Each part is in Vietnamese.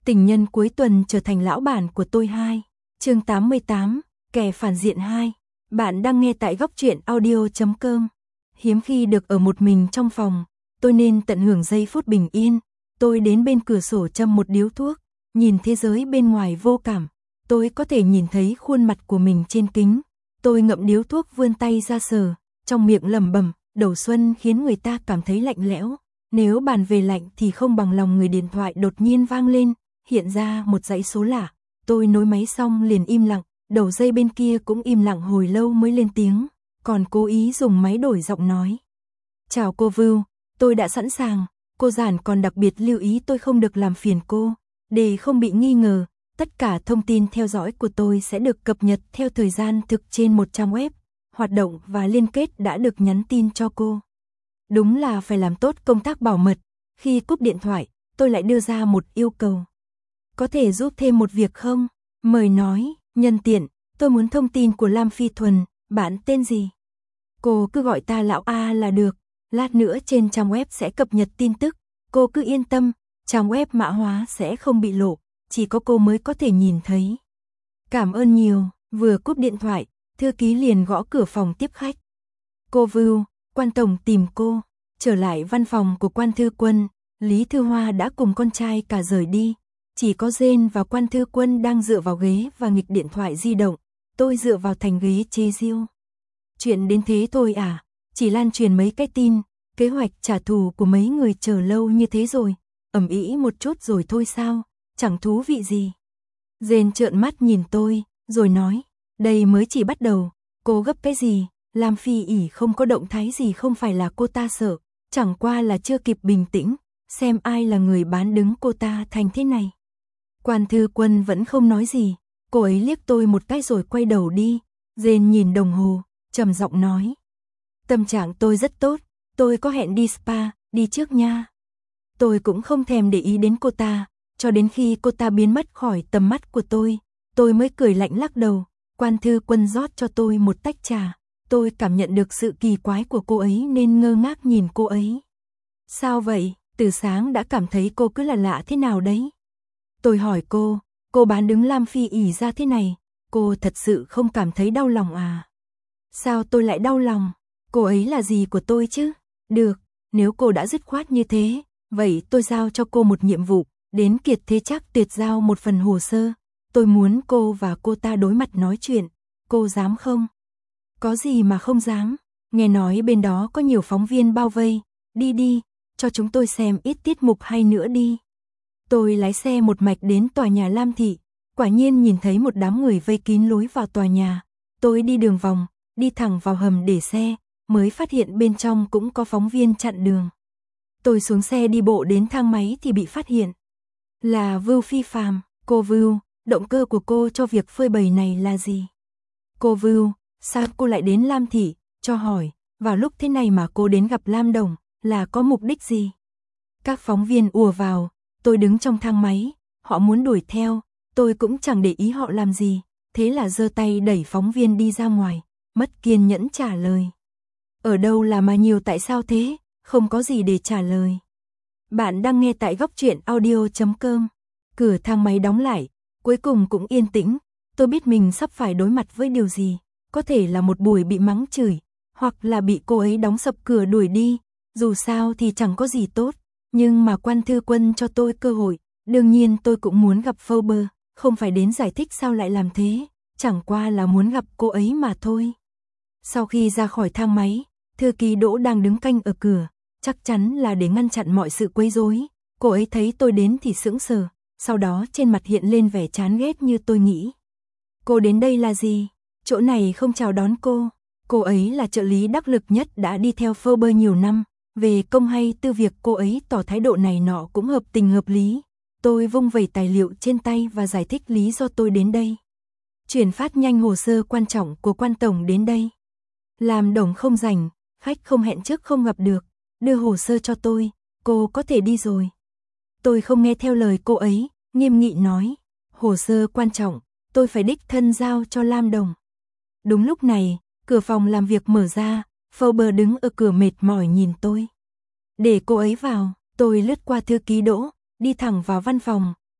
Tình nhân cuối tuần trở thành lão bản của tôi 2. Chương 88, kẻ phản diện 2. Bạn đang nghe tại góc truyện audio.com. Hiếm khi được ở một mình trong phòng, tôi nên tận hưởng giây phút bình yên. Tôi đến bên cửa sổ châm một điếu thuốc, nhìn thế giới bên ngoài vô cảm. Tôi có thể nhìn thấy khuôn mặt của mình trên kính. Tôi ngậm điếu thuốc vươn tay ra sờ, trong miệng lẩm bẩm, đầu xuân khiến người ta cảm thấy lạnh lẽo. Nếu bàn về lạnh thì không bằng lòng người điện thoại đột nhiên vang lên, hiện ra một dãy số lạ. Tôi nối máy xong liền im lặng, đầu dây bên kia cũng im lặng hồi lâu mới lên tiếng, còn cố ý dùng máy đổi giọng nói. Chào cô Vưu, tôi đã sẵn sàng, cô Giản còn đặc biệt lưu ý tôi không được làm phiền cô. Để không bị nghi ngờ, tất cả thông tin theo dõi của tôi sẽ được cập nhật theo thời gian thực trên một trang web. Hoạt động và liên kết đã được nhắn tin cho cô. Đúng là phải làm tốt công tác bảo mật. Khi cúp điện thoại, tôi lại đưa ra một yêu cầu. Có thể giúp thêm một việc không? Mời nói, nhân tiện, tôi muốn thông tin của Lam Phi Thuần, bạn tên gì? Cô cứ gọi ta lão A là được, lát nữa trên trang web sẽ cập nhật tin tức, cô cứ yên tâm, trang web mã hóa sẽ không bị lộ, chỉ có cô mới có thể nhìn thấy. Cảm ơn nhiều, vừa cúp điện thoại, thư ký liền gõ cửa phòng tiếp khách. Cô Vưu, quan tổng tìm cô. Trở lại văn phòng của quan thư quân, Lý Thư Hoa đã cùng con trai cả rời đi. Chỉ có Jane và quan thư quân đang dựa vào ghế và nghịch điện thoại di động. Tôi dựa vào thành ghế chê diêu. Chuyện đến thế thôi à, chỉ lan truyền mấy cái tin, kế hoạch trả thù của mấy người chờ lâu như thế rồi. Ầm ĩ một chút rồi thôi sao, chẳng thú vị gì. Jane trợn mắt nhìn tôi, rồi nói, đây mới chỉ bắt đầu, cô gấp cái gì? Lam Phi ỉ không có động thái gì không phải là cô ta sợ, chẳng qua là chưa kịp bình tĩnh, xem ai là người bán đứng cô ta thành thế này. Quan thư quân vẫn không nói gì, cô ấy liếc tôi một cái rồi quay đầu đi. Jane nhìn đồng hồ, trầm giọng nói. Tâm trạng tôi rất tốt, tôi có hẹn đi spa, đi trước nha. Tôi cũng không thèm để ý đến cô ta, cho đến khi cô ta biến mất khỏi tầm mắt của tôi mới cười lạnh lắc đầu. Quan thư quân rót cho tôi một tách trà. Tôi cảm nhận được sự kỳ quái của cô ấy nên ngơ ngác nhìn cô ấy. Sao vậy, từ sáng đã cảm thấy cô cứ là lạ thế nào đấy? Tôi hỏi cô bán đứng Lam Phi ỉ ra thế này, cô thật sự không cảm thấy đau lòng à? Sao tôi lại đau lòng? Cô ấy là gì của tôi chứ? Được, nếu cô đã dứt khoát như thế, vậy tôi giao cho cô một nhiệm vụ, đến Kiệt Thế Trác Tuyệt giao một phần hồ sơ. Tôi muốn cô và cô ta đối mặt nói chuyện, cô dám không? Có gì mà không dám, nghe nói bên đó có nhiều phóng viên bao vây, đi, cho chúng tôi xem ít tiết mục hay nữa đi. Tôi lái xe một mạch đến tòa nhà Lam Thị, quả nhiên nhìn thấy một đám người vây kín lối vào tòa nhà. Tôi đi đường vòng, đi thẳng vào hầm để xe, mới phát hiện bên trong cũng có phóng viên chặn đường. Tôi xuống xe đi bộ đến thang máy thì bị phát hiện. Là Vưu Phi Phàm. Cô Vưu, động cơ của cô cho việc phơi bày này là gì? Cô Vưu, sao cô lại đến Lam Thị, cho hỏi, vào lúc thế này mà cô đến gặp Lam Đồng, là có mục đích gì? Các phóng viên ùa vào, tôi đứng trong thang máy, họ muốn đuổi theo, tôi cũng chẳng để ý họ làm gì, thế là giơ tay đẩy phóng viên đi ra ngoài, mất kiên nhẫn trả lời. Ở đâu là mà nhiều tại sao thế, không có gì để trả lời. Bạn đang nghe tại góc truyện audio.com, cửa thang máy đóng lại, cuối cùng cũng yên tĩnh, tôi biết mình sắp phải đối mặt với điều gì. Có thể là một buổi bị mắng chửi, hoặc là bị cô ấy đóng sập cửa đuổi đi, dù sao thì chẳng có gì tốt, nhưng mà quan thư quân cho tôi cơ hội, đương nhiên tôi cũng muốn gặp Forbes, không phải đến giải thích sao lại làm thế, chẳng qua là muốn gặp cô ấy mà thôi. Sau khi ra khỏi thang máy, thư ký Đỗ đang đứng canh ở cửa, chắc chắn là để ngăn chặn mọi sự quấy rối. Cô ấy thấy tôi đến thì sững sờ, sau đó trên mặt hiện lên vẻ chán ghét như tôi nghĩ. Cô đến đây là gì? Chỗ này không chào đón cô ấy là trợ lý đắc lực nhất đã đi theo Forbes nhiều năm, về công hay tư việc cô ấy tỏ thái độ này nọ cũng hợp tình hợp lý. Tôi vung vẩy tài liệu trên tay và giải thích lý do tôi đến đây. Chuyển phát nhanh hồ sơ quan trọng của quan tổng đến đây. Làm đồng không rảnh, khách không hẹn trước không gặp được, đưa hồ sơ cho tôi, cô có thể đi rồi. Tôi không nghe theo lời cô ấy, nghiêm nghị nói, hồ sơ quan trọng, tôi phải đích thân giao cho Lam Đồng. Đúng lúc này, cửa phòng làm việc mở ra, Forbes đứng ở cửa mệt mỏi nhìn tôi. Để cô ấy vào, tôi lướt qua thư ký Đỗ, đi thẳng vào văn phòng,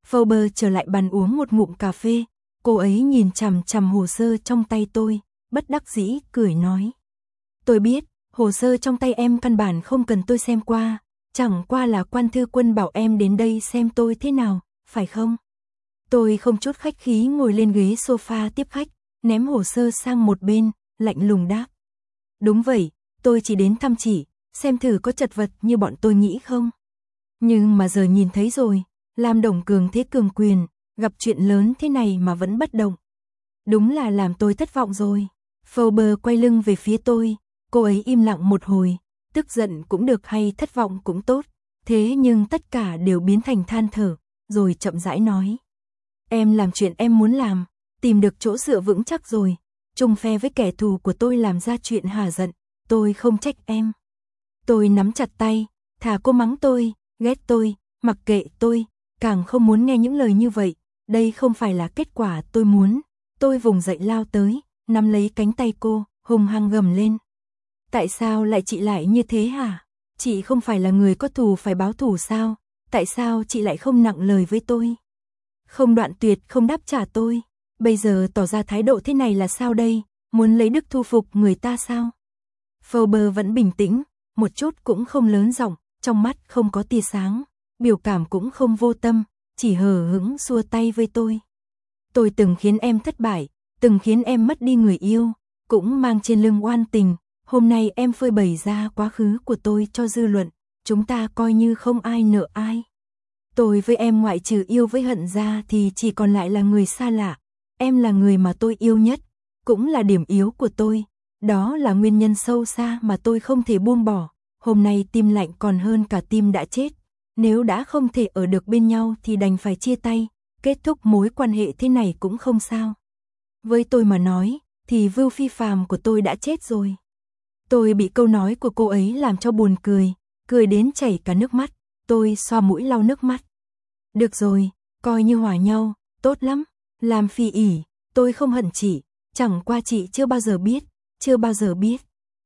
Forbes trở lại bàn uống một ngụm cà phê, cô ấy nhìn chằm chằm hồ sơ trong tay tôi, bất đắc dĩ cười nói. Tôi biết, hồ sơ trong tay em căn bản không cần tôi xem qua, chẳng qua là Quan Thư Quân bảo em đến đây xem tôi thế nào, phải không? Tôi không chút khách khí ngồi lên ghế sofa tiếp khách, ném hồ sơ sang một bên, lạnh lùng đáp. Đúng vậy, tôi chỉ đến thăm chị, xem thử có chật vật như bọn tôi nghĩ không. Nhưng mà giờ nhìn thấy rồi, Lam Đồng cường thế cường quyền, gặp chuyện lớn thế này mà vẫn bất động. Đúng là làm tôi thất vọng rồi. Forbes quay lưng về phía tôi, cô ấy im lặng một hồi, tức giận cũng được hay thất vọng cũng tốt, thế nhưng tất cả đều biến thành than thở, rồi chậm rãi nói. Em làm chuyện em muốn làm, tìm được chỗ dựa vững chắc rồi, chung phe với kẻ thù của tôi làm ra chuyện hả giận, tôi không trách em. Tôi nắm chặt tay, thà cô mắng tôi, ghét tôi, mặc kệ tôi, càng không muốn nghe những lời như vậy, đây không phải là kết quả tôi muốn. Tôi vùng dậy lao tới, nắm lấy cánh tay cô, hung hăng gầm lên. Tại sao lại chị lại như thế hả? Chị không phải là người có thù phải báo thù sao? Tại sao chị lại không nặng lời với tôi? Không đoạn tuyệt không đáp trả tôi. Bây giờ tỏ ra thái độ thế này là sao đây? Muốn lấy đức thu phục người ta sao? Forbes vẫn bình tĩnh, một chút cũng không lớn giọng, trong mắt không có tia sáng, biểu cảm cũng không vô tâm, chỉ hờ hững xua tay với tôi. Tôi từng khiến em thất bại, từng khiến em mất đi người yêu, cũng mang trên lưng oan tình, hôm nay em phơi bày ra quá khứ của tôi cho dư luận, chúng ta coi như không ai nợ ai. Tôi với em ngoại trừ yêu với hận ra thì chỉ còn lại là người xa lạ, em là người mà tôi yêu nhất, cũng là điểm yếu của tôi, đó là nguyên nhân sâu xa mà tôi không thể buông bỏ, hôm nay tim lạnh còn hơn cả tim đã chết, nếu đã không thể ở được bên nhau thì đành phải chia tay, kết thúc mối quan hệ thế này cũng không sao. Với tôi mà nói, thì Vưu Phi Phàm của tôi đã chết rồi. Tôi bị câu nói của cô ấy làm cho buồn cười, cười đến chảy cả nước mắt, tôi xoa mũi lau nước mắt. Được rồi, coi như hòa nhau, tốt lắm, làm Phi ỉ, tôi không hận chị, chẳng qua chị chưa bao giờ biết.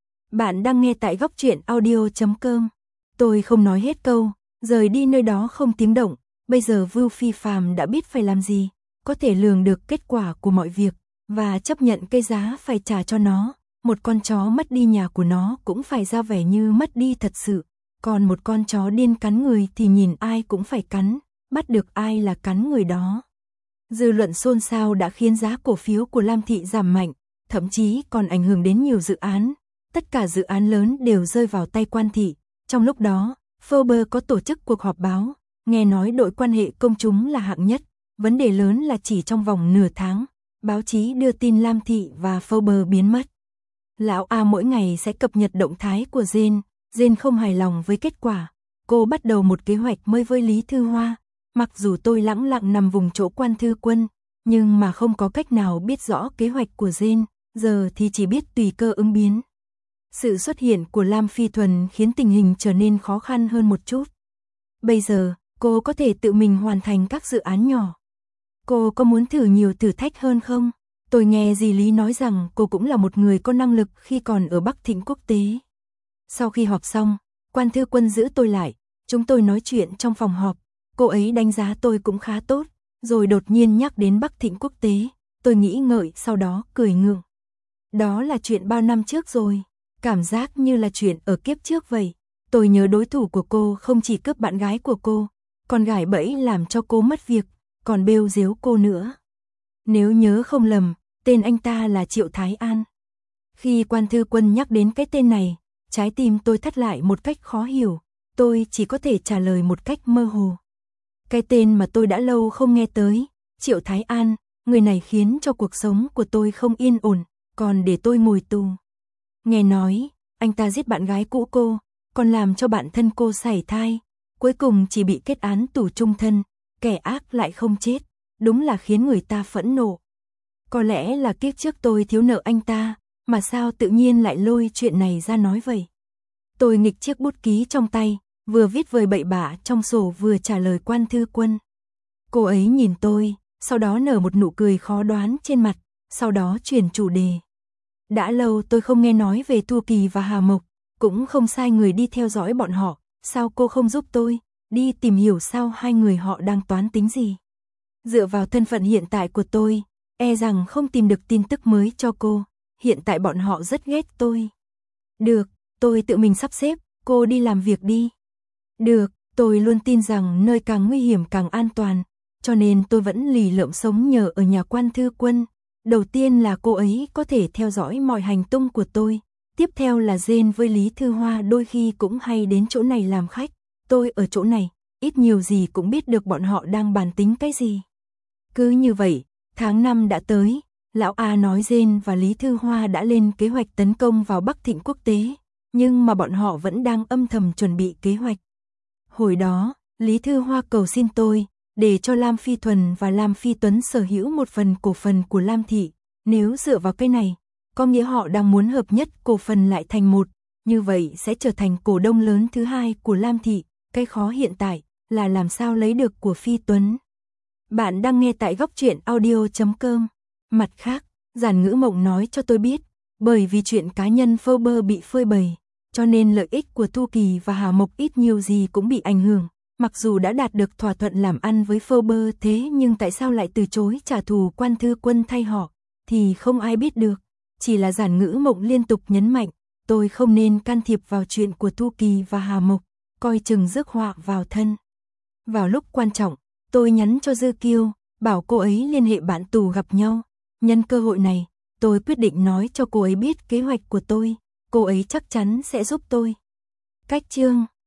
Bạn đang nghe tại góc truyện audio.com. Tôi không nói hết câu, rời đi nơi đó không tiếng động, bây giờ Vưu Phi Phàm đã biết phải làm gì, có thể lường được kết quả của mọi việc, và chấp nhận cái giá phải trả cho nó. Một con chó mất đi nhà của nó cũng phải ra vẻ như mất đi thật sự, còn một con chó điên cắn người thì nhìn ai cũng phải cắn, bắt được ai là cắn người đó. Dư luận xôn xao đã khiến giá cổ phiếu của Lam Thị giảm mạnh, thậm chí còn ảnh hưởng đến nhiều dự án. Tất cả dự án lớn đều rơi vào tay Quan Thị. Trong lúc đó, Forbes có tổ chức cuộc họp báo, nghe nói đội quan hệ công chúng là hạng nhất. Vấn đề lớn là chỉ trong vòng nửa tháng, báo chí đưa tin Lam Thị và Forbes biến mất. Lão A mỗi ngày sẽ cập nhật động thái của Jane. Jane không hài lòng với kết quả. Cô bắt đầu một kế hoạch mới với Lý Thư Hoa. Mặc dù tôi lẳng lặng nằm vùng chỗ Quan Thư Quân, nhưng mà không có cách nào biết rõ kế hoạch của Jane, giờ thì chỉ biết tùy cơ ứng biến. Sự xuất hiện của Lam Phi Thuần khiến tình hình trở nên khó khăn hơn một chút. Bây giờ, cô có thể tự mình hoàn thành các dự án nhỏ. Cô có muốn thử nhiều thử thách hơn không? Tôi nghe dì Lý nói rằng cô cũng là một người có năng lực khi còn ở Bắc Thịnh Quốc tế. Sau khi họp xong, Quan Thư Quân giữ tôi lại, chúng tôi nói chuyện trong phòng họp, cô ấy đánh giá tôi cũng khá tốt, rồi đột nhiên nhắc đến Bắc Thịnh Quốc tế, tôi nghĩ ngợi sau đó cười ngượng. Đó là chuyện bao năm trước rồi, cảm giác như là chuyện ở kiếp trước vậy. Tôi nhớ đối thủ của cô không chỉ cướp bạn gái của cô, còn gài bẫy làm cho cô mất việc, còn bêu giếu cô nữa. Nếu nhớ không lầm, tên anh ta là Triệu Thái An. Khi Quan Thư Quân nhắc đến cái tên này, trái tim tôi thắt lại một cách khó hiểu, tôi chỉ có thể trả lời một cách mơ hồ. Cái tên mà tôi đã lâu không nghe tới, Triệu Thái An, người này khiến cho cuộc sống của tôi không yên ổn, còn để tôi ngồi tù. Nghe nói, anh ta giết bạn gái cũ cô, còn làm cho bạn thân cô sảy thai, cuối cùng chỉ bị kết án tù chung thân, kẻ ác lại không chết, đúng là khiến người ta phẫn nộ. Có lẽ là kiếp trước tôi thiếu nợ anh ta, mà sao tự nhiên lại lôi chuyện này ra nói vậy. Tôi nghịch chiếc bút ký trong tay, vừa viết vời bậy bạ trong sổ vừa trả lời Quan Thư Quân. Cô ấy nhìn tôi, sau đó nở một nụ cười khó đoán trên mặt, sau đó chuyển chủ đề. Đã lâu tôi không nghe nói về Thu Kỳ và Hà Mộc, cũng không sai người đi theo dõi bọn họ, sao cô không giúp tôi, đi tìm hiểu sao hai người họ đang toán tính gì. Dựa vào thân phận hiện tại của tôi, e rằng không tìm được tin tức mới cho cô. Hiện tại bọn họ rất ghét tôi. Được, tôi tự mình sắp xếp, cô đi làm việc đi. Được, tôi luôn tin rằng nơi càng nguy hiểm càng an toàn, cho nên tôi vẫn lì lợm sống nhờ ở nhà quan thư quân. Đầu tiên là cô ấy có thể theo dõi mọi hành tung của tôi. Tiếp theo là Jane với Lý Thư Hoa đôi khi cũng hay đến chỗ này làm khách. Tôi ở chỗ này, ít nhiều gì cũng biết được bọn họ đang bàn tính cái gì. Cứ như vậy, tháng 5 đã tới, lão A nói Jane và Lý Thư Hoa đã lên kế hoạch tấn công vào Bắc Thịnh Quốc tế, nhưng mà bọn họ vẫn đang âm thầm chuẩn bị kế hoạch. Hồi đó, Lý Thư Hoa cầu xin tôi, để cho Lam Phi Thuần và Lam Phi Tuấn sở hữu một phần cổ phần của Lam Thị. Nếu dựa vào cái này, có nghĩa họ đang muốn hợp nhất cổ phần lại thành một, như vậy sẽ trở thành cổ đông lớn thứ hai của Lam Thị. Cái khó hiện tại là làm sao lấy được của Phi Tuấn. Bạn đang nghe tại góc truyện audio.com. Mặt khác, Giản Ngữ Mộng nói cho tôi biết, bởi vì chuyện cá nhân Forbes bị phơi bày, cho nên lợi ích của Thu Kỳ và Hà Mộc ít nhiều gì cũng bị ảnh hưởng. Mặc dù đã đạt được thỏa thuận làm ăn với Forbes thế nhưng tại sao lại từ chối trả thù quan thư quân thay họ, thì không ai biết được. Chỉ là Giản Ngữ Mộng liên tục nhấn mạnh, tôi không nên can thiệp vào chuyện của Thu Kỳ và Hà Mộc, coi chừng rước họa vào thân. Vào lúc quan trọng, tôi nhắn cho Dư Kiêu, bảo cô ấy liên hệ bạn tù gặp nhau. Nhân cơ hội này, tôi quyết định nói cho cô ấy biết kế hoạch của tôi, cô ấy chắc chắn sẽ giúp tôi. Cách chương